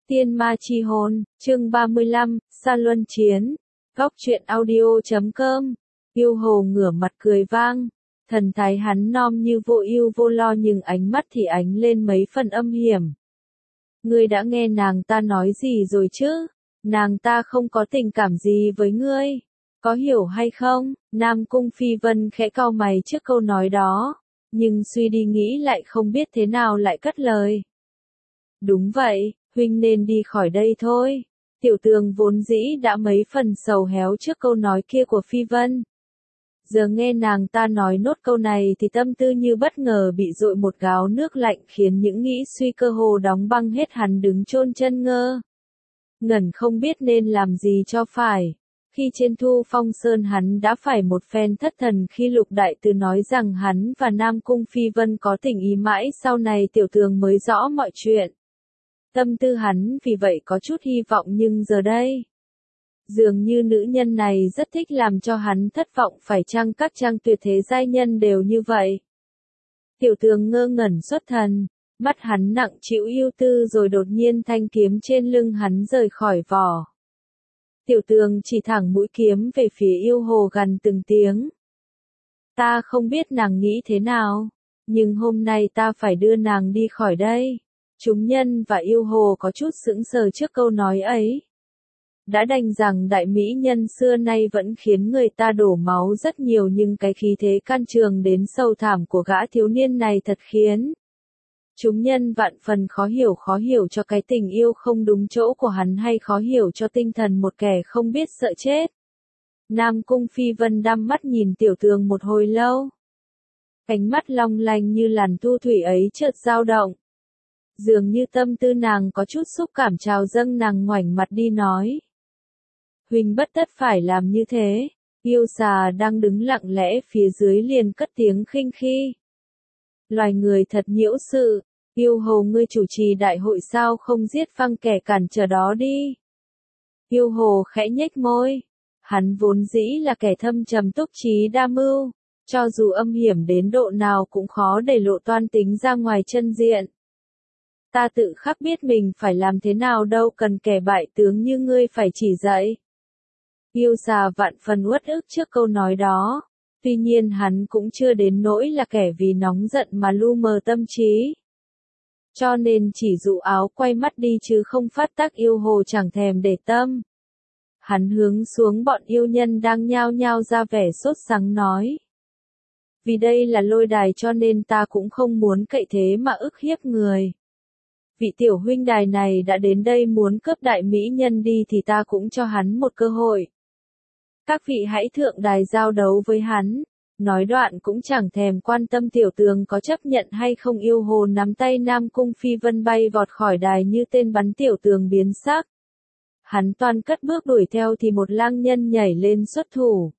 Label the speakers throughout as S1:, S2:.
S1: Tiên ma chi hồn, chương 35, Sa Luân Chiến. Góc truyện audio.com. Yêu hồ ngửa mặt cười vang. Thần thái hắn non như vô ưu vô lo nhưng ánh mắt thì ánh lên mấy phần âm hiểm. Ngươi đã nghe nàng ta nói gì rồi chứ? Nàng ta không có tình cảm gì với ngươi. Có hiểu hay không? Nam Cung Phi Vân khẽ cau mày trước câu nói đó. Nhưng suy đi nghĩ lại không biết thế nào lại cất lời. Đúng vậy, huynh nên đi khỏi đây thôi. Tiểu Tường vốn dĩ đã mấy phần sầu héo trước câu nói kia của Phi Vân. Giờ nghe nàng ta nói nốt câu này thì tâm tư như bất ngờ bị dội một gáo nước lạnh khiến những nghĩ suy cơ hồ đóng băng hết, hắn đứng chôn chân ngơ. Ngẩn không biết nên làm gì cho phải. Khi trên Thu Phong Sơn hắn đã phải một phen thất thần khi Lục Đại Tứ nói rằng hắn và Nam Cung Phi Vân có tình ý mãi, sau này Tiểu Tường mới rõ mọi chuyện. Tâm tư hắn vì vậy có chút hy vọng, nhưng giờ đây, dường như nữ nhân này rất thích làm cho hắn thất vọng, phải chăng các trang tuyệt thế giai nhân đều như vậy? Tiểu Tường ngơ ngẩn xuất thần, mắt hắn nặng trĩu ưu tư, rồi đột nhiên thanh kiếm trên lưng hắn rời khỏi vỏ. Tiểu Tường chỉ thẳng mũi kiếm về phía yêu hồ gằn từng tiếng. Ta không biết nàng nghĩ thế nào, nhưng hôm nay ta phải đưa nàng đi khỏi đây. Chúng nhân và yêu hồ có chút sững sờ trước câu nói ấy. Đã đành rằng đại mỹ nhân xưa nay vẫn khiến người ta đổ máu rất nhiều, nhưng cái khí thế can trường đến sâu thẳm của gã thiếu niên này thật khiến chúng nhân vạn phần khó hiểu cho cái tình yêu không đúng chỗ của hắn, hay khó hiểu cho tinh thần một kẻ không biết sợ chết. Nam Cung Phi Vân đăm mắt nhìn Tiểu Tường một hồi lâu. Ánh mắt long lanh như làn thu thủy ấy chợt dao động. Dường như tâm tư nàng có chút xúc cảm trào dâng, nàng ngoảnh mặt đi nói. Huynh bất tất phải làm như thế. Yêu xà đang đứng lặng lẽ phía dưới liền cất tiếng khinh khi. Loài người thật nhiễu sự. Yêu hồ, ngươi chủ trì đại hội sao không giết phăng kẻ cản trở đó đi. Yêu hồ khẽ nhếch môi. Hắn vốn dĩ là kẻ thâm trầm túc trí đa mưu. Cho dù âm hiểm đến độ nào cũng khó để lộ toan tính ra ngoài chân diện. Ta tự khắc biết mình phải làm thế nào, đâu cần kẻ bại tướng như ngươi phải chỉ dạy. Yêu xà vạn phần uất ức trước câu nói đó. Tuy nhiên hắn cũng chưa đến nỗi là kẻ vì nóng giận mà lu mờ tâm trí. Cho nên chỉ dụ áo quay mắt đi chứ không phát tác. Yêu hồ chẳng thèm để tâm. Hắn hướng xuống bọn yêu nhân đang nhao nhao ra vẻ sốt sắng nói. Vì đây là lôi đài cho nên ta cũng không muốn cậy thế mà ức hiếp người. Vị tiểu huynh đài này đã đến đây muốn cướp đại mỹ nhân đi thì ta cũng cho hắn một cơ hội. Các vị hãy thượng đài giao đấu với hắn. Nói đoạn cũng chẳng thèm quan tâm Tiểu Tường có chấp nhận hay không. Yêu hồ nắm tay Nam Cung Phi Vân bay vọt khỏi đài như tên bắn. Tiểu Tường biến sắc. Hắn toan cất bước đuổi theo thì một lang nhân nhảy lên xuất thủ.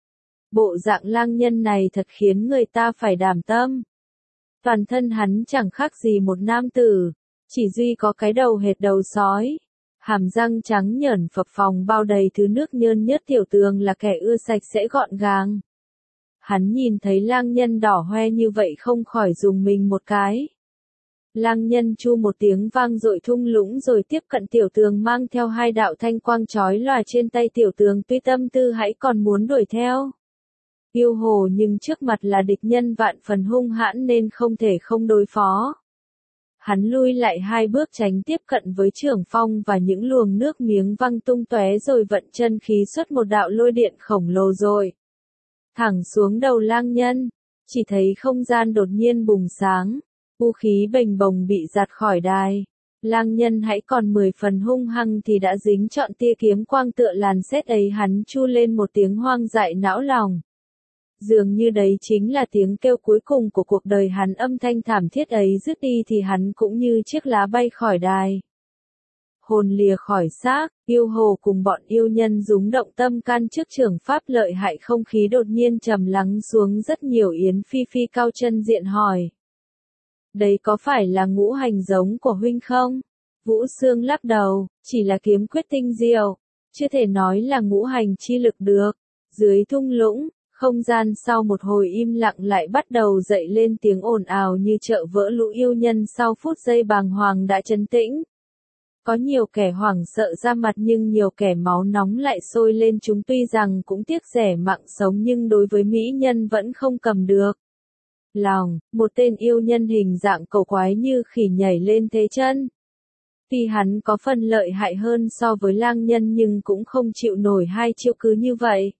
S1: Bộ dạng lang nhân này thật khiến người ta phải đảm tâm. Toàn thân hắn chẳng khác gì một nam tử. Chỉ duy có cái đầu hệt đầu sói. Hàm răng trắng nhởn phập phồng bao đầy thứ nước nhơn nhớt. Tiểu Tường là kẻ ưa sạch sẽ gọn gàng. Hắn nhìn thấy lang nhân đỏ hoe như vậy không khỏi dùng mình một cái. Lang nhân chu một tiếng vang dội thung lũng rồi tiếp cận Tiểu Tường, mang theo hai đạo thanh quang chói lòa trên tay. Tiểu Tường tuy tâm tư hãy còn muốn đuổi theo yêu hồ, nhưng trước mặt là địch nhân vạn phần hung hãn nên không thể không đối phó. Hắn lui lại hai bước tránh tiếp cận với trưởng phong và những luồng nước miếng văng tung tóe, rồi vận chân khí xuất một đạo lôi điện khổng lồ rồi thẳng xuống đầu lang nhân. Chỉ thấy không gian đột nhiên bùng sáng, vũ khí bềnh bồng bị giạt khỏi đài. Lang nhân hãy còn 10 phần hung hăng thì đã dính trọn tia kiếm quang tựa làn sét ấy. Hắn chu lên một tiếng hoang dại não lòng. Dường như đấy chính là tiếng kêu cuối cùng của cuộc đời hắn. Âm thanh thảm thiết ấy dứt đi thì hắn cũng như chiếc lá bay khỏi đài. Hồn lìa khỏi xác, yêu hồ cùng bọn yêu nhân rúng động tâm can trước trường pháp lợi hại. Không khí đột nhiên trầm lắng xuống rất nhiều. Yến Phi Phi cao chân diện hỏi. Đấy có phải là ngũ hành giống của huynh không? Vũ Sương lắc đầu, chỉ là kiếm quyết tinh diệu, chưa thể nói là ngũ hành chi lực được. Dưới thung lũng, không gian sau một hồi im lặng lại bắt đầu dậy lên tiếng ồn ào như chợ vỡ. Lũ yêu nhân sau phút giây bàng hoàng đã trấn tĩnh. Có nhiều kẻ hoảng sợ ra mặt nhưng nhiều kẻ máu nóng lại sôi lên, chúng tuy rằng cũng tiếc rẻ mạng sống nhưng đối với mỹ nhân vẫn không cầm được lòng. Một tên yêu nhân hình dạng cổ quái như khỉ nhảy lên thế chân. Tuy hắn có phần lợi hại hơn so với lang nhân nhưng cũng không chịu nổi hai chiêu cứ như vậy.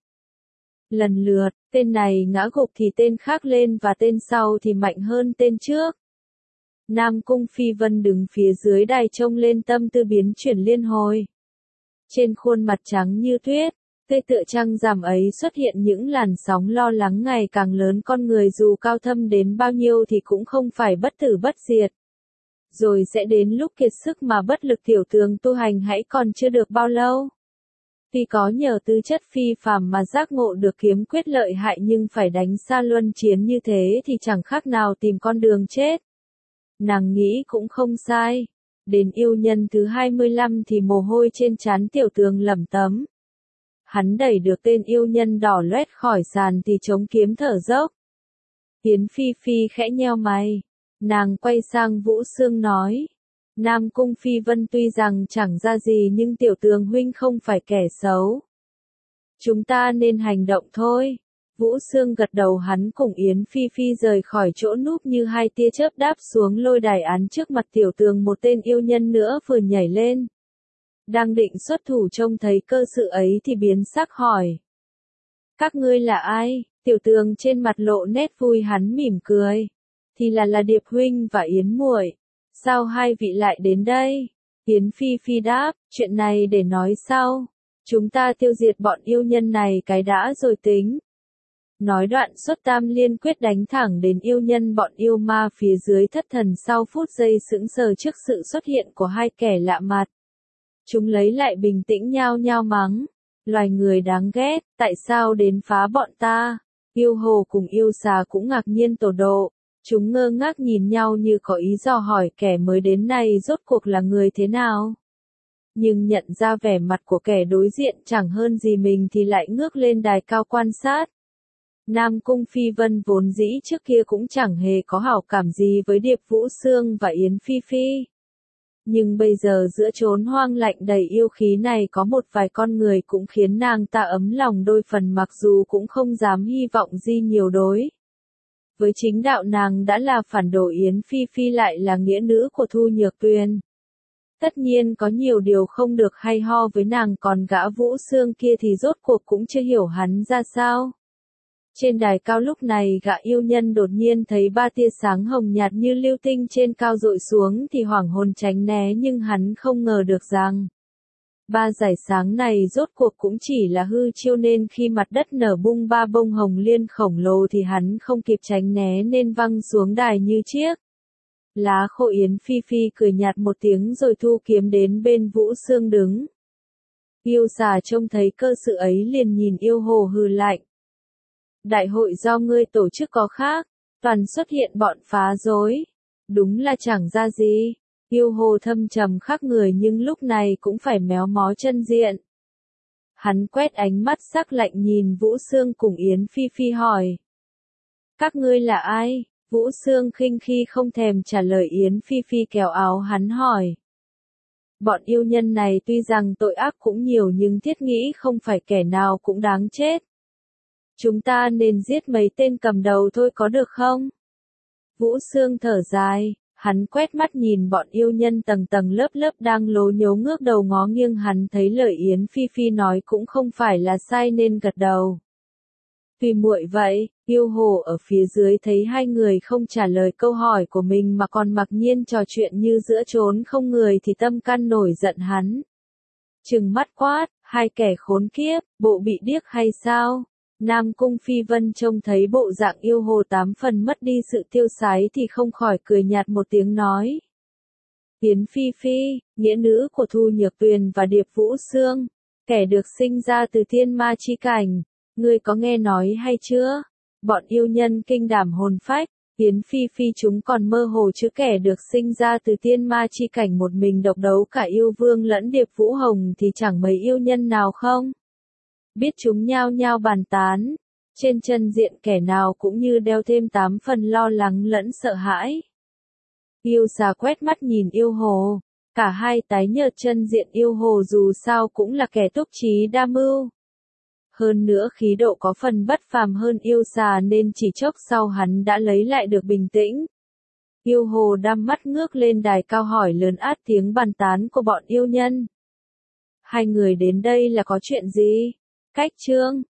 S1: Lần lượt, tên này ngã gục thì tên khác lên và tên sau thì mạnh hơn tên trước. Nam Cung Phi Vân đứng phía dưới đài trông lên, tâm tư biến chuyển liên hồi. Trên khuôn mặt trắng như tuyết, tươi tựa trăng rằm ấy xuất hiện những làn sóng lo lắng ngày càng lớn. Con người dù cao thâm đến bao nhiêu thì cũng không phải bất tử bất diệt. Rồi sẽ đến lúc kiệt sức mà bất lực, tiểu tướng tu hành hãy còn chưa được bao lâu. Tuy có nhờ tư chất phi phàm mà giác ngộ được kiếm quyết lợi hại nhưng phải đánh xa luân chiến như thế thì chẳng khác nào tìm con đường chết. Nàng nghĩ cũng không sai. Đến yêu nhân thứ 25 thì mồ hôi trên trán tiểu tướng lẩm tấm. Hắn đẩy được tên yêu nhân đỏ loét khỏi sàn thì chống kiếm thở dốc. Yến Phi Phi khẽ nheo mày. Nàng quay sang Vũ Xương nói. Nam Cung Phi Vân tuy rằng chẳng ra gì nhưng tiểu tướng huynh không phải kẻ xấu. Chúng ta nên hành động thôi. Vũ Xương gật đầu, hắn cùng Yến Phi Phi rời khỏi chỗ núp như hai tia chớp đáp xuống lôi đài án trước mặt tiểu tướng. Một tên yêu nhân nữa vừa nhảy lên. Đang định xuất thủ trông thấy cơ sự ấy thì biến sắc hỏi. Các ngươi là ai? Tiểu tướng trên mặt lộ nét vui, hắn mỉm cười. Thì là Điệp huynh và Yến muội. Sao hai vị lại đến đây? Yến Phi Phi đáp, chuyện này để nói sau. Chúng ta tiêu diệt bọn yêu nhân này cái đã rồi tính. Nói đoạn xuất tam liên quyết đánh thẳng đến yêu nhân. Bọn yêu ma phía dưới thất thần sau phút giây sững sờ trước sự xuất hiện của hai kẻ lạ mặt. Chúng lấy lại bình tĩnh nhao nhao mắng. Loài người đáng ghét, tại sao đến phá bọn ta? Yêu hồ cùng yêu xà cũng ngạc nhiên tột độ. Chúng ngơ ngác nhìn nhau như có ý dò hỏi kẻ mới đến này rốt cuộc là người thế nào. Nhưng nhận ra vẻ mặt của kẻ đối diện chẳng hơn gì mình thì lại ngước lên đài cao quan sát. Nam Cung Phi Vân vốn dĩ trước kia cũng chẳng hề có hảo cảm gì với Điệp Vũ Xương và Yến Phi Phi. Nhưng bây giờ giữa chốn hoang lạnh đầy yêu khí này có một vài con người cũng khiến nàng ta ấm lòng đôi phần, mặc dù cũng không dám hy vọng gì nhiều đối. Với chính đạo nàng đã là phản đồ, Yến Phi Phi lại là nghĩa nữ của Thu Nhược Tuyền. Tất nhiên có nhiều điều không được hay ho với nàng, còn gã Vũ Xương kia thì rốt cuộc cũng chưa hiểu hắn ra sao. Trên đài cao lúc này gã yêu nhân đột nhiên thấy ba tia sáng hồng nhạt như lưu tinh trên cao dội xuống thì hoảng hồn tránh né, nhưng hắn không ngờ được rằng ba dải sáng này rốt cuộc cũng chỉ là hư chiêu, nên khi mặt đất nở bung ba bông hồng liên khổng lồ thì hắn không kịp tránh né nên văng xuống đài như chiếc lá khô. Yến Phi Phi cười nhạt một tiếng rồi thu kiếm đến bên Vũ Xương đứng. Yêu xà trông thấy cơ sự ấy liền nhìn yêu hồ hừ lạnh. Đại hội do ngươi tổ chức có khác, toàn xuất hiện bọn phá rối. Đúng là chẳng ra gì. Yêu hồ thâm trầm khắc người nhưng lúc này cũng phải méo mó chân diện. Hắn quét ánh mắt sắc lạnh nhìn Vũ Xương cùng Yến Phi Phi hỏi. Các ngươi là ai? Vũ Xương khinh khi không thèm trả lời. Yến Phi Phi kéo áo hắn hỏi. Bọn yêu nhân này tuy rằng tội ác cũng nhiều nhưng thiết nghĩ không phải kẻ nào cũng đáng chết. Chúng ta nên giết mấy tên cầm đầu thôi có được không? Vũ Xương thở dài, hắn quét mắt nhìn bọn yêu nhân tầng tầng lớp lớp đang lố nhố ngước đầu ngó nghiêng, hắn thấy lời Yến Phi Phi nói cũng không phải là sai nên gật đầu. Vì muội vậy, yêu hồ ở phía dưới thấy hai người không trả lời câu hỏi của mình mà còn mặc nhiên trò chuyện như giữa chốn không người thì tâm can nổi giận, hắn trừng mắt quát, hai kẻ khốn kiếp, bộ bị điếc hay sao? Nam Cung Phi Vân trông thấy bộ dạng yêu hồ tám phần mất đi sự tiêu sái thì không khỏi cười nhạt một tiếng nói. Yến Phi Phi, nghĩa nữ của Thu Nhược Tuyền và Điệp Vũ Xương, kẻ được sinh ra từ thiên ma chi cảnh, ngươi có nghe nói hay chưa? Bọn yêu nhân kinh đảm hồn phách. Yến Phi Phi chúng còn mơ hồ chứ kẻ được sinh ra từ thiên ma chi cảnh một mình độc đấu cả yêu vương lẫn Điệp Vũ Hồng thì chẳng mấy yêu nhân nào không? Biết chúng nhao nhao bàn tán, trên chân diện kẻ nào cũng như đeo thêm 8 phần lo lắng lẫn sợ hãi. Yêu xà quét mắt nhìn yêu hồ, Cả hai tái nhợt chân diện yêu hồ dù sao cũng là kẻ túc trí đa mưu. Hơn nữa khí độ có phần bất phàm hơn yêu xà nên chỉ chốc sau hắn đã lấy lại được bình tĩnh. Yêu hồ đăm mắt ngước lên đài cao hỏi lớn át tiếng bàn tán của bọn yêu nhân. Hai người đến đây là có chuyện gì? Cách Trương,